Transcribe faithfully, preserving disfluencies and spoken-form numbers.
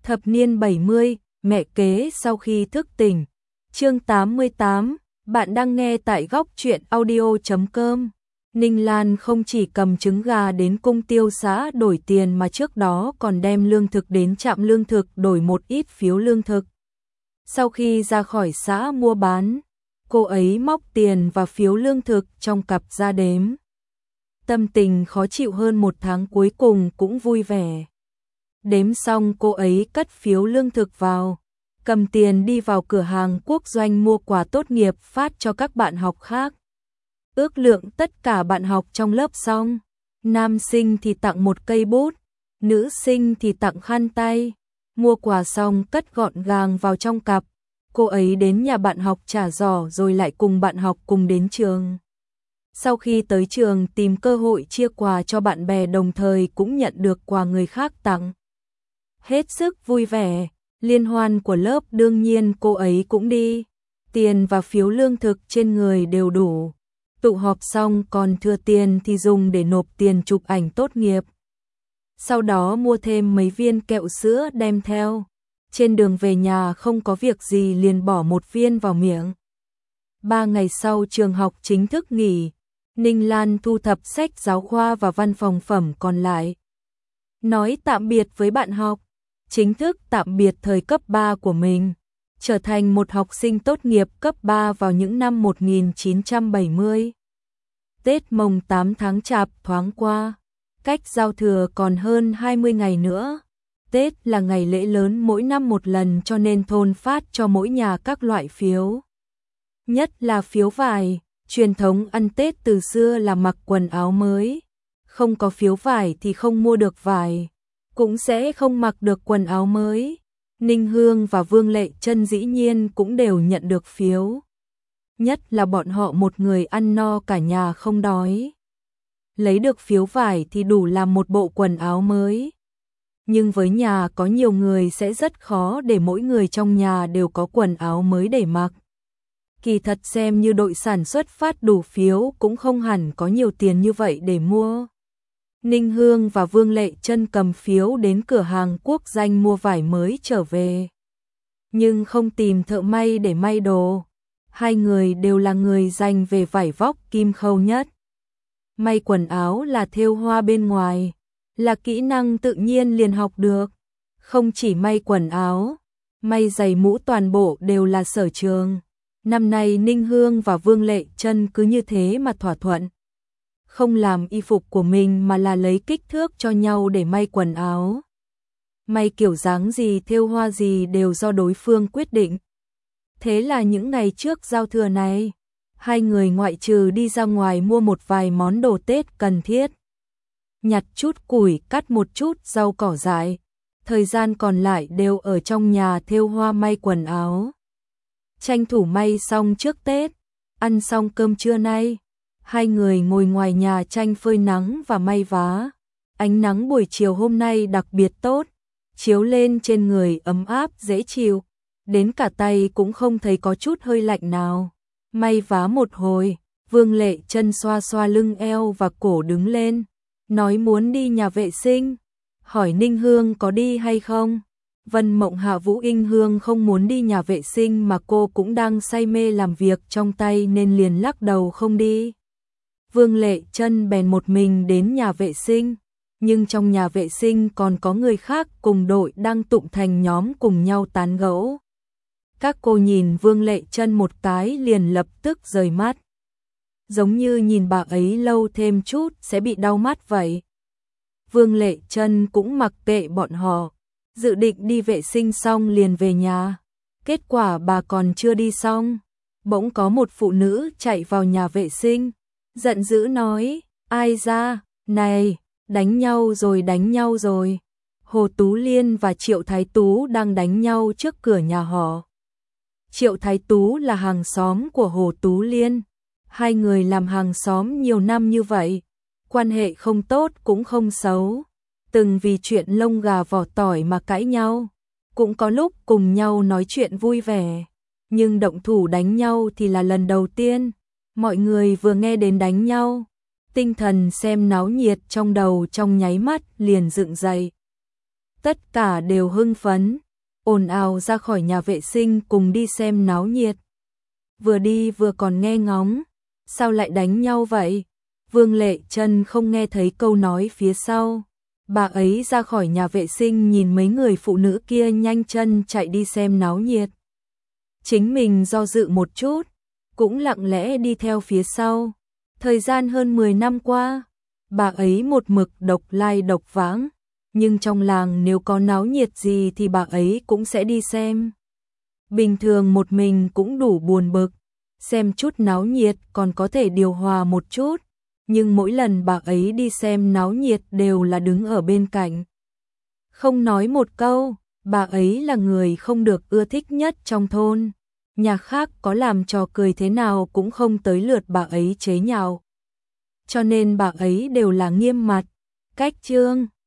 Thập niên bảy mươi, mẹ kế sau khi thức tỉnh. Chương tám mươi tám, bạn đang nghe tại góc truyện audio chấm com. Ninh Lan không chỉ cầm trứng gà đến cung tiêu xã đổi tiền mà trước đó còn đem lương thực đến trạm lương thực đổi một ít phiếu lương thực. Sau khi ra khỏi xã mua bán, cô ấy móc tiền và phiếu lương thực trong cặp ra đếm. Tâm tình khó chịu hơn một tháng cuối cùng cũng vui vẻ. Đếm xong cô ấy cất phiếu lương thực vào, cầm tiền đi vào cửa hàng quốc doanh mua quà tốt nghiệp phát cho các bạn học khác. Ước lượng tất cả bạn học trong lớp xong, nam sinh thì tặng một cây bút, nữ sinh thì tặng khăn tay. Mua quà xong cất gọn gàng vào trong cặp, cô ấy đến nhà bạn học trả giỏ rồi lại cùng bạn học cùng đến trường. Sau khi tới trường tìm cơ hội chia quà cho bạn bè đồng thời cũng nhận được quà người khác tặng. Hết sức vui vẻ, liên hoan của lớp đương nhiên cô ấy cũng đi, tiền và phiếu lương thực trên người đều đủ. Tụ họp xong còn thừa tiền thì dùng để nộp tiền chụp ảnh tốt nghiệp. Sau đó mua thêm mấy viên kẹo sữa đem theo. Trên đường về nhà không có việc gì liền bỏ một viên vào miệng. Ba ngày sau trường học chính thức nghỉ, Ninh Lan thu thập sách giáo khoa và văn phòng phẩm còn lại. Nói tạm biệt với bạn học, chính thức tạm biệt thời cấp ba của mình, trở thành một học sinh tốt nghiệp cấp ba vào những năm một nghìn chín trăm bảy mươi. Tết mồng tám tháng Chạp thoáng qua, cách giao thừa còn hơn hai mươi ngày nữa. Tết là ngày lễ lớn mỗi năm một lần cho nên thôn phát cho mỗi nhà các loại phiếu. Nhất là phiếu vải, truyền thống ăn Tết từ xưa là mặc quần áo mới. Không có phiếu vải thì không mua được vải, cũng sẽ không mặc được quần áo mới. Ninh Hương và Vương Lệ Trân dĩ nhiên cũng đều nhận được phiếu. Nhất là bọn họ một người ăn no cả nhà không đói. Lấy được phiếu vải thì đủ làm một bộ quần áo mới. Nhưng với nhà có nhiều người sẽ rất khó để mỗi người trong nhà đều có quần áo mới để mặc. Kỳ thật xem như đội sản xuất phát đủ phiếu cũng không hẳn có nhiều tiền như vậy để mua. Ninh Hương và Vương Lệ Trân cầm phiếu đến cửa hàng quốc doanh mua vải mới trở về. Nhưng không tìm thợ may để may đồ. Hai người đều là người dành về vải vóc kim khâu nhất. May quần áo là thêu hoa bên ngoài, là kỹ năng tự nhiên liền học được. Không chỉ may quần áo, may giày mũ toàn bộ đều là sở trường. Năm nay Ninh Hương và Vương Lệ Trân cứ như thế mà thỏa thuận. Không làm y phục của mình mà là lấy kích thước cho nhau để may quần áo. May kiểu dáng gì thêu hoa gì đều do đối phương quyết định. Thế là những ngày trước giao thừa này, hai người ngoại trừ đi ra ngoài mua một vài món đồ Tết cần thiết. Nhặt chút củi, cắt một chút rau cỏ dại. Thời gian còn lại đều ở trong nhà thêu hoa may quần áo. Tranh thủ may xong trước Tết, ăn xong cơm trưa nay, hai người ngồi ngoài nhà tranh phơi nắng và may vá. Ánh nắng buổi chiều hôm nay đặc biệt tốt, chiếu lên trên người ấm áp dễ chịu, đến cả tay cũng không thấy có chút hơi lạnh nào. May vá một hồi, Vương Lệ Trân xoa xoa lưng eo và cổ đứng lên, nói muốn đi nhà vệ sinh, hỏi Ninh Hương có đi hay không. Vân Mộng Hạ Vũ Inh Hương không muốn đi nhà vệ sinh mà cô cũng đang say mê làm việc trong tay nên liền lắc đầu không đi. Vương Lệ Trân bèn một mình đến nhà vệ sinh, nhưng trong nhà vệ sinh còn có người khác cùng đội đang tụng thành nhóm cùng nhau tán gẫu. Các cô nhìn Vương Lệ Trân một cái liền lập tức rời mắt. Giống như nhìn bà ấy lâu thêm chút sẽ bị đau mắt vậy. Vương Lệ Trân cũng mặc kệ bọn họ, dự định đi vệ sinh xong liền về nhà. Kết quả bà còn chưa đi xong, bỗng có một phụ nữ chạy vào nhà vệ sinh, giận dữ nói, ai ra, này, đánh nhau rồi đánh nhau rồi. Hồ Tú Liên và Triệu Thái Tú đang đánh nhau trước cửa nhà họ. Triệu Thái Tú là hàng xóm của Hồ Tú Liên. Hai người làm hàng xóm nhiều năm như vậy, quan hệ không tốt cũng không xấu. Từng vì chuyện lông gà vỏ tỏi mà cãi nhau, cũng có lúc cùng nhau nói chuyện vui vẻ. Nhưng động thủ đánh nhau thì là lần đầu tiên. Mọi người vừa nghe đến đánh nhau, tinh thần xem náo nhiệt trong đầu trong nháy mắt liền dựng dậy. Tất cả đều hưng phấn, ồn ào ra khỏi nhà vệ sinh cùng đi xem náo nhiệt. Vừa đi vừa còn nghe ngóng, sao lại đánh nhau vậy? Vương Lệ Trân không nghe thấy câu nói phía sau. Bà ấy ra khỏi nhà vệ sinh nhìn mấy người phụ nữ kia nhanh chân chạy đi xem náo nhiệt. Chính mình do dự một chút, cũng lặng lẽ đi theo phía sau. Thời gian hơn mười năm qua, bà ấy một mực độc lai độc vãng, nhưng trong làng nếu có náo nhiệt gì thì bà ấy cũng sẽ đi xem. Bình thường một mình cũng đủ buồn bực, xem chút náo nhiệt còn có thể điều hòa một chút, nhưng mỗi lần bà ấy đi xem náo nhiệt đều là đứng ở bên cạnh. Không nói một câu, bà ấy là người không được ưa thích nhất trong thôn. Nhà khác có làm trò cười thế nào cũng không tới lượt bà ấy chế nhạo. Cho nên bà ấy đều là nghiêm mặt, cách trương.